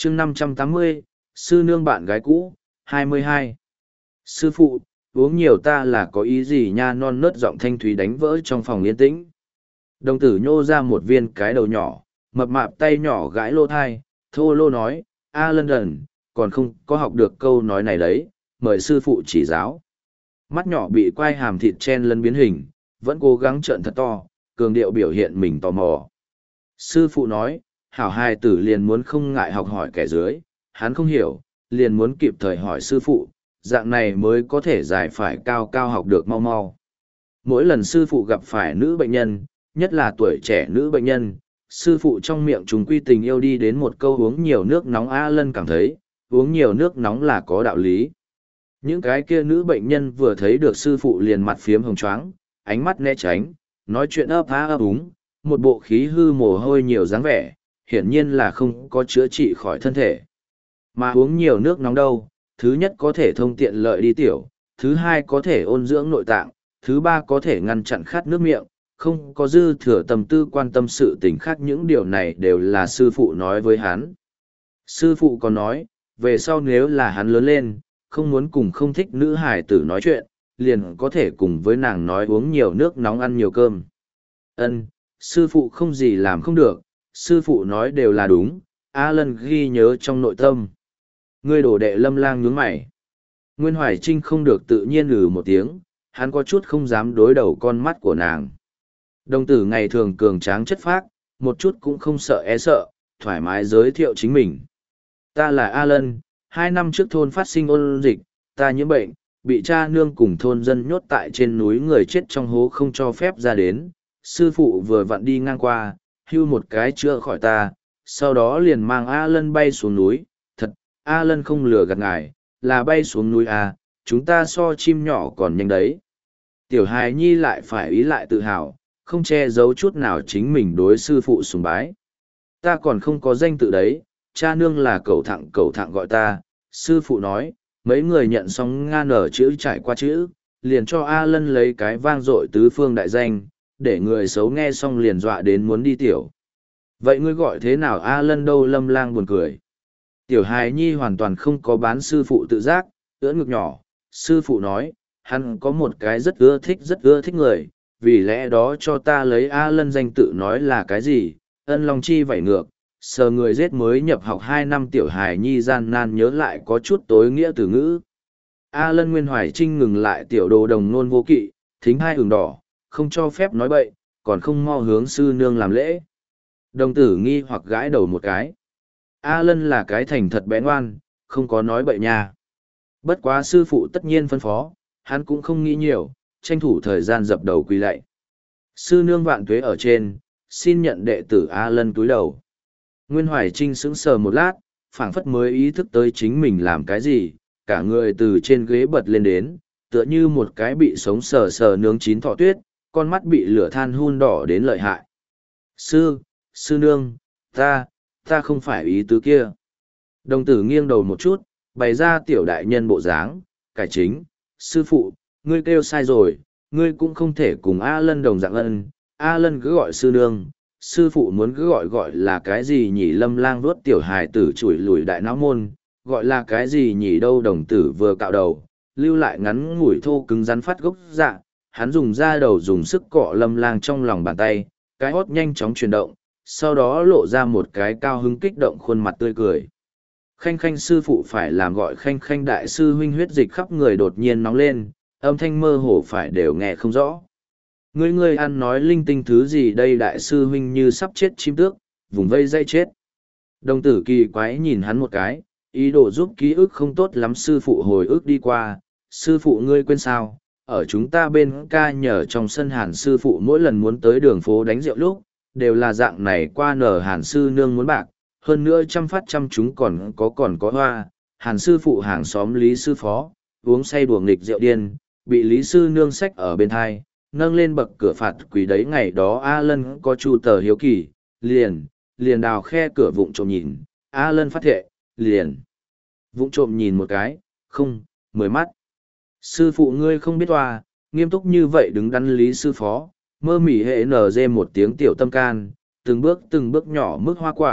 chương 580, sư nương bạn gái cũ, 22. Sư phụ, uống nhiều ta là có ý gì nha, non nớt giọng thanh thúy đánh vỡ trong phòng yên tĩnh. Đồng tử nhô ra một viên cái đầu nhỏ, mập mạp tay nhỏ gãi lô thai, thô lô nói, a London, còn không có học được câu nói này đấy, mời sư phụ chỉ giáo. Mắt nhỏ bị quai hàm thịt chen lấn biến hình, vẫn cố gắng trợn thật to, cường điệu biểu hiện mình tò mò. Sư phụ nói, hảo hài tử liền muốn không ngại học hỏi kẻ dưới, hắn không hiểu, liền muốn kịp thời hỏi sư phụ, dạng này mới có thể giải phải cao cao học được mau mau. Mỗi lần sư phụ gặp phải nữ bệnh nhân, nhất là tuổi trẻ nữ bệnh nhân, sư phụ trong miệng chúng quy tình yêu đi đến một câu uống nhiều nước nóng. A Lân cảm thấy, uống nhiều nước nóng là có đạo lý. Những cái kia nữ bệnh nhân vừa thấy được sư phụ liền mặt phiếm hồng choáng, ánh mắt né tránh, nói chuyện ấp á ấp úng, một bộ khí hư mồ hôi nhiều dáng vẻ, hiển nhiên là không có chữa trị khỏi thân thể. Mà uống nhiều nước nóng đâu, thứ nhất có thể thông tiện lợi đi tiểu, thứ hai có thể ôn dưỡng nội tạng, thứ ba có thể ngăn chặn khát nước miệng, không có dư thừa tâm tư quan tâm sự tình khác, những điều này đều là sư phụ nói với hắn. Sư phụ còn nói, về sau nếu là hắn lớn lên, không muốn cùng không thích nữ hải tử nói chuyện, liền có thể cùng với nàng nói uống nhiều nước nóng ăn nhiều cơm. Ân, sư phụ không gì làm không được, sư phụ nói đều là đúng, A Lân ghi nhớ trong nội tâm. Ngươi đổ đệ Lâm Lang nhướng mày. Nguyên Hoài Trinh không được tự nhiên một tiếng, hắn có chút không dám đối đầu con mắt của nàng. Đồng tử ngày thường cường tráng chất phác, một chút cũng không sợ e sợ, thoải mái giới thiệu chính mình. Ta là A Lân, 2 năm trước thôn phát sinh ôn dịch, ta nhiễm bệnh, bị cha nương cùng thôn dân nhốt tại trên núi, người chết trong hố không cho phép ra đến. Sư phụ vừa vặn đi ngang qua, hưu một cái chữa khỏi ta, sau đó liền mang A Lân bay xuống núi. Thật, A Lân không lừa gạt ngài, là bay xuống núi à, chúng ta so chim nhỏ còn nhanh đấy. Tiểu hài nhi lại phải ý lại tự hào, không che giấu chút nào chính mình đối sư phụ sùng bái. Ta còn không có danh tự đấy, cha nương là cậu thẳng gọi ta. Sư phụ nói, mấy người nhận xong nga nở chữ trải qua chữ, liền cho A Lân lấy cái vang dội tứ phương đại danh, để người xấu nghe xong liền dọa đến muốn đi tiểu. Vậy ngươi gọi thế nào A Lân đâu? Lâm Lang buồn cười. Tiểu hài nhi hoàn toàn không có bán sư phụ tự giác, ưỡn ngực nhỏ. Sư phụ nói, hắn có một cái rất ưa thích người, vì lẽ đó cho ta lấy A Lân danh tự. nói là cái gì? Ân Long Chi vảy ngược, sờ người giết mới nhập học 2 năm. Tiểu hài nhi gian nan nhớ lại có chút tối nghĩa từ ngữ. A Lân Nguyên Hoài Trinh ngừng lại, tiểu đồ đồng nôn vô kỵ, thính hai ửng đỏ, không cho phép nói bậy, còn không mau hướng sư nương làm lễ. Đồng tử nghi hoặc gãi đầu một cái. A Lân là cái thành thật bé ngoan, không có nói bậy nha. Bất quá sư phụ tất nhiên phân phó, hắn cũng không nghĩ nhiều, tranh thủ thời gian dập đầu quỳ lạy. Sư nương vạn tuế ở trên, xin nhận đệ tử. A Lân cúi đầu. Nguyên Hoài Trinh sững sờ một lát, phảng phất mới ý thức tới chính mình làm cái gì, cả người từ trên ghế bật lên đến, tựa như một cái bị sống sờ sờ nướng chín thọ tuyết, con mắt bị lửa than hun đỏ đến lợi hại. Sư nương, ta không phải ý tứ kia. Đồng tử nghiêng đầu một chút, bày ra tiểu đại nhân bộ dáng, cải chính. Sư phụ, ngươi kêu sai rồi, ngươi cũng không thể cùng A Lân đồng dạng ân. A Lân cứ gọi sư nương, sư phụ muốn cứ gọi là cái gì nhỉ? Lâm Lang vuốt tiểu hài tử chủi lùi đại não môn, gọi là cái gì nhỉ đâu? Đồng tử vừa cạo đầu, lưu lại ngắn ngủi thô cứng rắn phát gốc dạ, hắn dùng da đầu dùng sức cọ Lâm Lang trong lòng bàn tay, cái hót nhanh chóng chuyển động, sau đó lộ ra một cái cao hứng kích động khuôn mặt tươi cười. Khanh khanh sư phụ phải làm gọi khanh khanh đại sư huynh. Huyết dịch khắp người đột nhiên nóng lên, âm thanh mơ hồ phải đều nghe không rõ. Ngươi ăn nói linh tinh thứ gì đây? Đại sư huynh như sắp chết chim tước, vùng vây dây chết. Đồng tử kỳ quái nhìn hắn một cái, ý đồ giúp ký ức không tốt lắm sư phụ hồi ức đi qua. Sư phụ ngươi quên sao, ở chúng ta bên ca nhờ trong sân Hàn sư phụ mỗi lần muốn tới đường phố đánh rượu lúc, đều là dạng này qua nở Hàn sư nương muốn bạc, hơn nữa trăm phát trăm chúng còn có hoa. Hàn sư phụ hàng xóm Lý sư phó, uống say đùa nghịch rượu điên, bị Lý sư nương xách ở bên thai, nâng lên bậc cửa phạt quỳ đấy. Ngày đó A Lân có chu tờ hiếu kỳ, liền đào khe cửa vụng trộm nhìn. A Lân phát thệ, liền vụng trộm nhìn một cái, không, 10 mắt. Sư phụ ngươi không biết toa, nghiêm túc như vậy đứng đắn Lý sư phó, mơ mỉ hệ nở dê một tiếng tiểu tâm can, từng bước nhỏ mức hoa quả,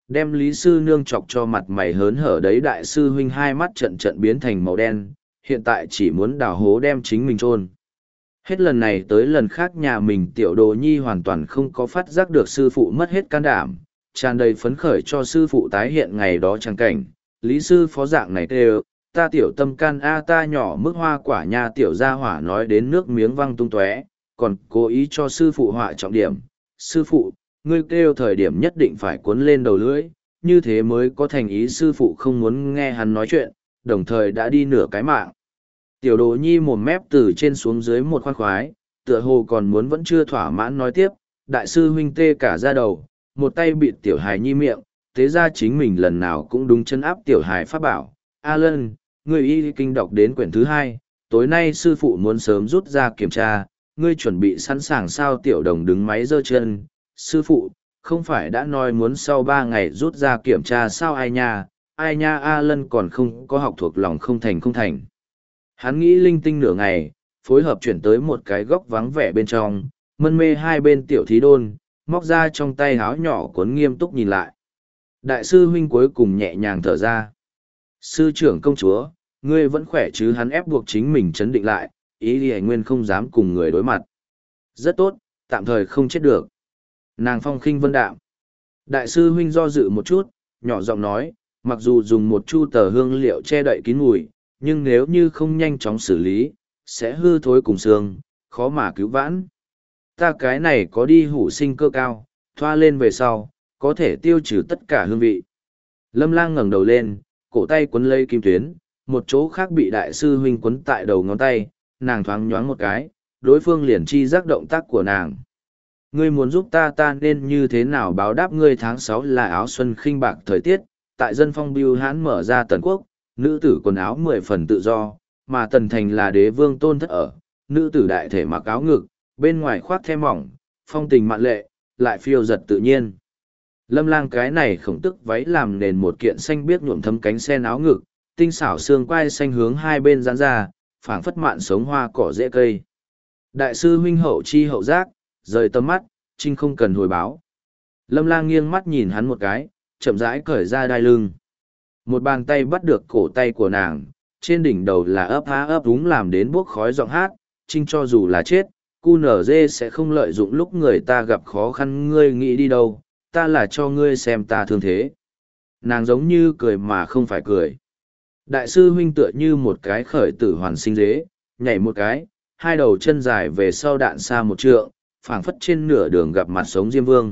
Đem Lý Sư Nương chọc cho mặt mày hớn hở đấy, đại sư huynh hai mắt trận trận biến thành màu đen, hiện tại chỉ muốn đào hố đem chính mình chôn. Hết lần này tới lần khác nhà mình tiểu đồ nhi hoàn toàn không có phát giác được sư phụ mất hết can đảm, tràn đầy phấn khởi cho sư phụ tái hiện ngày đó trang cảnh. Lý sư phó dạng này kêu, ta tiểu tâm can a ta nhỏ mức hoa quả nha, tiểu gia hỏa nói đến nước miếng văng tung tóe, còn cố ý cho sư phụ họa trọng điểm. Sư phụ, ngươi kêu thời điểm nhất định phải cuốn lên đầu lưỡi, như thế mới có thành ý. Sư phụ không muốn nghe hắn nói chuyện, đồng thời đã đi nửa cái mạng. Tiểu đồ nhi mồm mép từ trên xuống dưới một khoan khoái, tựa hồ còn muốn vẫn chưa thỏa mãn nói tiếp. Đại sư huynh tê cả ra đầu, một tay bịt tiểu hài nhi miệng, thế ra chính mình lần nào cũng đúng chân áp tiểu hài pháp bảo. A Lân, ngươi y kinh đọc đến quyển thứ 2, tối nay sư phụ muốn sớm rút ra kiểm tra, ngươi chuẩn bị sẵn sàng sao? Tiểu đồng đứng máy giơ chân, sư phụ, không phải đã nói muốn sau 3 ngày rút ra kiểm tra sao? Ai nha, A Lân còn không có học thuộc lòng không thành. Hắn nghĩ linh tinh nửa ngày, phối hợp chuyển tới một cái góc vắng vẻ bên trong, mân mê hai bên tiểu thí đôn, móc ra trong tay háo nhỏ cuốn nghiêm túc nhìn lại. Đại sư huynh cuối cùng nhẹ nhàng thở ra. Sư trưởng công chúa, ngươi vẫn khỏe chứ? Hắn ép buộc chính mình chấn định lại, ý Lý Nguyên không dám cùng người đối mặt. Rất tốt, tạm thời không chết được. Nàng phong khinh vân đạm. Đại sư huynh do dự một chút, nhỏ giọng nói, mặc dù dùng một chu tờ hương liệu che đậy kín mùi, nhưng nếu như không nhanh chóng xử lý, sẽ hư thối cùng xương, khó mà cứu vãn. Ta cái này có đi hủ sinh cơ cao, thoa lên về sau, có thể tiêu trừ tất cả hương vị. Lâm Lang ngẩng đầu lên, cổ tay quấn lấy kim tuyến, một chỗ khác bị đại sư huynh quấn tại đầu ngón tay, nàng thoáng nhoáng một cái, đối phương liền chi giác động tác của nàng. Ngươi muốn giúp ta nên như thế nào báo đáp ngươi? Tháng 6 là áo xuân khinh bạc thời tiết, tại dân phong bưu hãn mở ra tần quốc, nữ tử quần áo 10 phần tự do, mà tần thành là đế vương tôn thất ở, nữ tử đại thể mặc áo ngực, bên ngoài khoác the mỏng, phong tình mạn lệ, lại phiêu giật tự nhiên. Lâm Lang cái này khổng tức váy làm nền một kiện xanh biếc nhuộm thấm cánh sen áo ngực, tinh xảo xương quai xanh hướng hai bên giãn ra, phảng phất mạn sống hoa cỏ rễ cây. Đại sư huynh hậu chi hậu giác, rời tầm mắt, trinh không cần hồi báo. Lâm Lang nghiêng mắt nhìn hắn một cái, chậm rãi cởi ra đai lưng. Một bàn tay bắt được cổ tay của nàng, trên đỉnh đầu là ấp há ấp úng làm đến buốc khói giọng hát, trinh cho dù là chết, cu nở dê sẽ không lợi dụng lúc người ta gặp khó khăn. Ngươi nghĩ đi đâu, ta là cho ngươi xem ta thương thế. Nàng giống như cười mà không phải cười. Đại sư huynh tựa như một cái khởi tử hoàn sinh dế, nhảy một cái, hai đầu chân dài về sau đạn xa một trượng, phảng phất trên nửa đường gặp mặt sống Diêm Vương.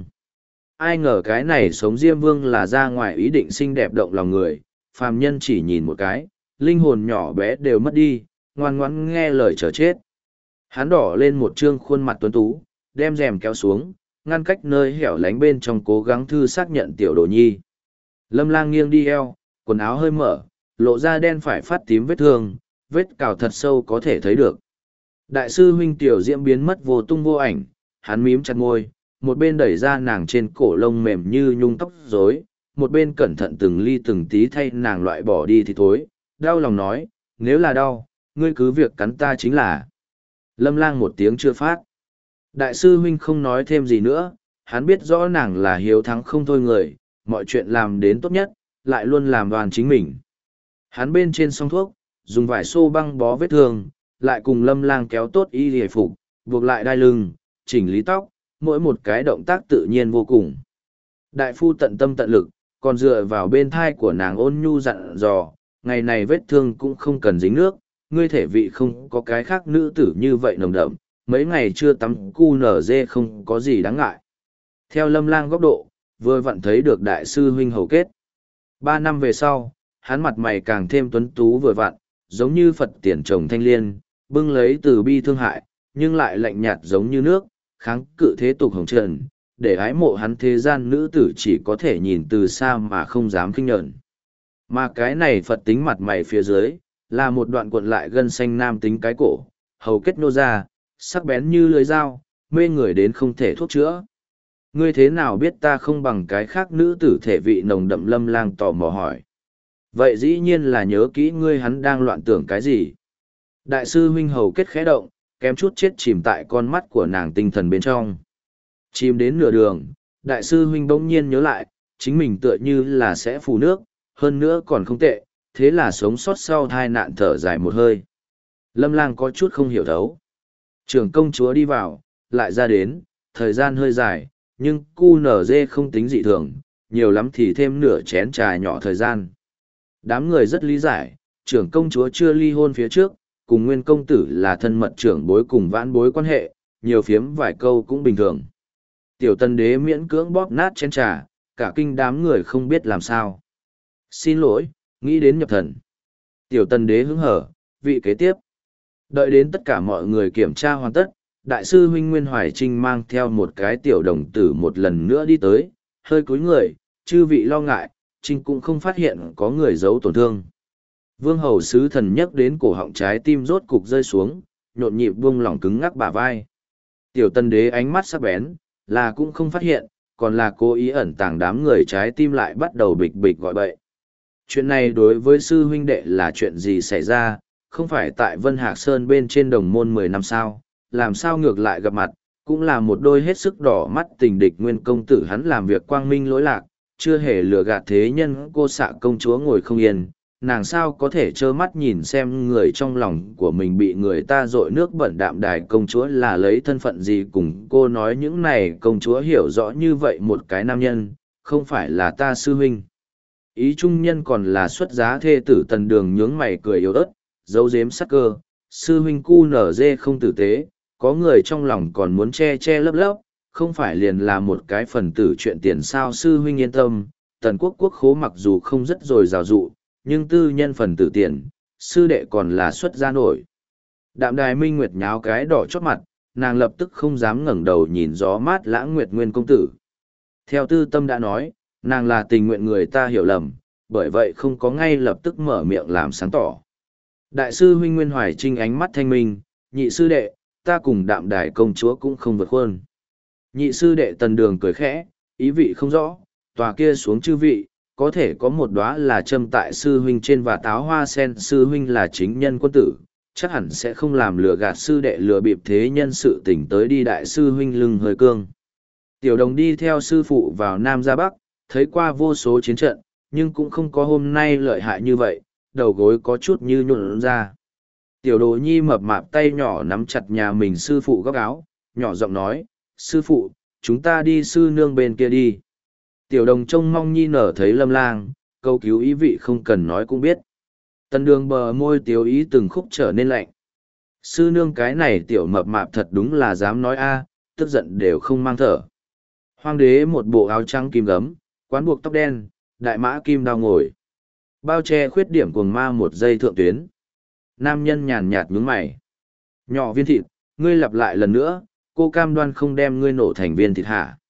Ai ngờ cái này sống Diêm Vương là ra ngoài ý định xinh đẹp động lòng người, phàm nhân chỉ nhìn một cái, linh hồn nhỏ bé đều mất đi, ngoan ngoãn nghe lời chờ chết. Hắn đỏ lên một trương khuôn mặt tuấn tú, đem rèm kéo xuống, ngăn cách nơi hẻo lánh bên trong, cố gắng thư xác nhận tiểu đồ nhi. Lâm Lang nghiêng đi eo, quần áo hơi mở, lộ ra đen phải phát tím vết thương, vết cào thật sâu có thể thấy được. Đại sư huynh tiểu diễm biến mất vô tung vô ảnh, hắn mím chặt môi, một bên đẩy ra nàng trên cổ lông mềm như nhung tóc rối, một bên cẩn thận từng ly từng tí thay nàng loại bỏ đi thì thối, đau lòng nói, nếu là đau, ngươi cứ việc cắn ta chính là. Lâm Lang một tiếng chưa phát. Đại sư huynh không nói thêm gì nữa, hắn biết rõ nàng là hiếu thắng không thôi người, mọi chuyện làm đến tốt nhất, lại luôn làm đoàn chính mình. Hắn bên trên xong thuốc, dùng vải xô băng bó vết thương, lại cùng Lâm Lang kéo tốt y hề phục, buộc lại đai lưng, chỉnh lý tóc, mỗi một cái động tác tự nhiên vô cùng. Đại phu tận tâm tận lực, còn dựa vào bên thai của nàng ôn nhu dặn dò, ngày này vết thương cũng không cần dính nước, ngươi thể vị không có cái khác nữ tử như vậy nồng đậm, mấy ngày chưa tắm cu nở dê không có gì đáng ngại. Theo Lâm Lang góc độ, vừa vặn thấy được đại sư huynh hầu kết. 3 năm về sau, hắn mặt mày càng thêm tuấn tú vừa vặn, giống như Phật tiền trồng thanh liên, bưng lấy từ bi thương hại, nhưng lại lạnh nhạt giống như nước, kháng cự thế tục hồng trần, để ái mộ hắn thế gian nữ tử chỉ có thể nhìn từ xa mà không dám khinh nhẫn. Mà cái này Phật tính mặt mày phía dưới, là một đoạn cuộn lại gân xanh nam tính cái cổ, hầu kết nô ra, sắc bén như lưỡi dao, mê người đến không thể thuốc chữa. Ngươi thế nào biết ta không bằng cái khác nữ tử thể vị nồng đậm? Lâm Lang tò mò hỏi. Vậy dĩ nhiên là nhớ kỹ ngươi. Hắn đang loạn tưởng cái gì? Đại sư huynh hầu kết khẽ động, kém chút chết chìm tại con mắt của nàng tinh thần bên trong. Chìm đến nửa đường, đại sư huynh bỗng nhiên nhớ lại, chính mình tựa như là sẽ phù nước, hơn nữa còn không tệ, thế là sống sót sau tai nạn thở dài một hơi. Lâm Lang có chút không hiểu thấu. Trưởng công chúa đi vào, lại ra đến, thời gian hơi dài, nhưng QNZ không tính dị thường, nhiều lắm thì thêm nửa chén trà nhỏ thời gian. Đám người rất lý giải, trưởng công chúa chưa ly hôn phía trước, cùng nguyên công tử là thân mật trưởng bối cùng vãn bối quan hệ, nhiều phiếm vài câu cũng bình thường. Tiểu tân đế miễn cưỡng bóp nát chén trà, cả kinh đám người không biết làm sao. Xin lỗi, nghĩ đến nhập thần. Tiểu tân đế hứng hở, vị kế tiếp. Đợi đến tất cả mọi người kiểm tra hoàn tất, đại sư huynh Nguyên Hoài Trinh mang theo một cái tiểu đồng tử một lần nữa đi tới, hơi cúi người, chư vị lo ngại, Trinh cũng không phát hiện có người giấu tổn thương. Vương hầu sứ thần nhấc đến cổ họng trái tim rốt cục rơi xuống, nhộn nhịp buông lỏng cứng ngắc bả vai. Tiểu tân đế ánh mắt sắc bén, là cũng không phát hiện, còn là cố ý ẩn tàng đám người trái tim lại bắt đầu bịch bịch gọi bậy. Chuyện này đối với sư huynh đệ là chuyện gì xảy ra, không phải tại Vân Hạc Sơn bên trên đồng môn 10 năm sao, làm sao ngược lại gặp mặt, cũng là một đôi hết sức đỏ mắt tình địch nguyên công tử hắn làm việc quang minh lỗi lạc, chưa hề lừa gạt thế nhân cô xạ công chúa ngồi không yên, nàng sao có thể trơ mắt nhìn xem người trong lòng của mình bị người ta dội nước bẩn đạm đài công chúa là lấy thân phận gì cùng cô nói những này công chúa hiểu rõ như vậy một cái nam nhân, không phải là ta sư huynh. Ý trung nhân còn là xuất giá thê tử tần đường nhướng mày cười yếu ớt, giấu giếm sắc cơ, sư huynh cu nở dê không tử tế, có người trong lòng còn muốn che che lấp lấp, không phải liền là một cái phần tử chuyện tiền sao sư huynh yên tâm, tần quốc quốc khố mặc dù không rất dồi dào dụ, nhưng tư nhân phần tử tiền, sư đệ còn là xuất gia nổi. Đạm đài minh nguyệt nháo cái đỏ chót mặt, nàng lập tức không dám ngẩng đầu nhìn gió mát lãng nguyệt nguyên công tử. Theo tư tâm đã nói, nàng là tình nguyện người ta hiểu lầm, bởi vậy không có ngay lập tức mở miệng làm sáng tỏ. Đại sư huynh Nguyên Hoài Trinh ánh mắt thanh minh, nhị sư đệ, ta cùng đạm đài công chúa cũng không vượt khuôn. Nhị sư đệ tần đường cười khẽ, ý vị không rõ, tòa kia xuống chư vị, có thể có một đóa là châm tại sư huynh trên và táo hoa sen sư huynh là chính nhân quân tử, chắc hẳn sẽ không làm lừa gạt sư đệ lừa bịp thế nhân sự tỉnh tới đi đại sư huynh lưng hơi cương. Tiểu đồng đi theo sư phụ vào Nam ra Bắc, thấy qua vô số chiến trận, nhưng cũng không có hôm nay lợi hại như vậy, đầu gối có chút như nhuộn ra. Tiểu đồ nhi mập mạp tay nhỏ nắm chặt nhà mình sư phụ góc áo, nhỏ giọng nói, sư phụ, chúng ta đi sư nương bên kia đi. Tiểu đồng trông mong nhi nở thấy Lâm Lang, câu cứu ý vị không cần nói cũng biết. Tần đường bờ môi tiếu ý từng khúc trở nên lạnh. Sư nương cái này tiểu mập mạp thật đúng là dám nói a, tức giận đều không mang thở. Hoàng đế một bộ áo trắng kim gấm, quán buộc tóc đen, đại mã kim đao ngồi. Bao che khuyết điểm cuồng ma một giây thượng tuyến. Nam nhân nhàn nhạt nhướng mày. Nhỏ viên thịt, ngươi lặp lại lần nữa, cô cam đoan không đem ngươi nổ thành viên thịt hả?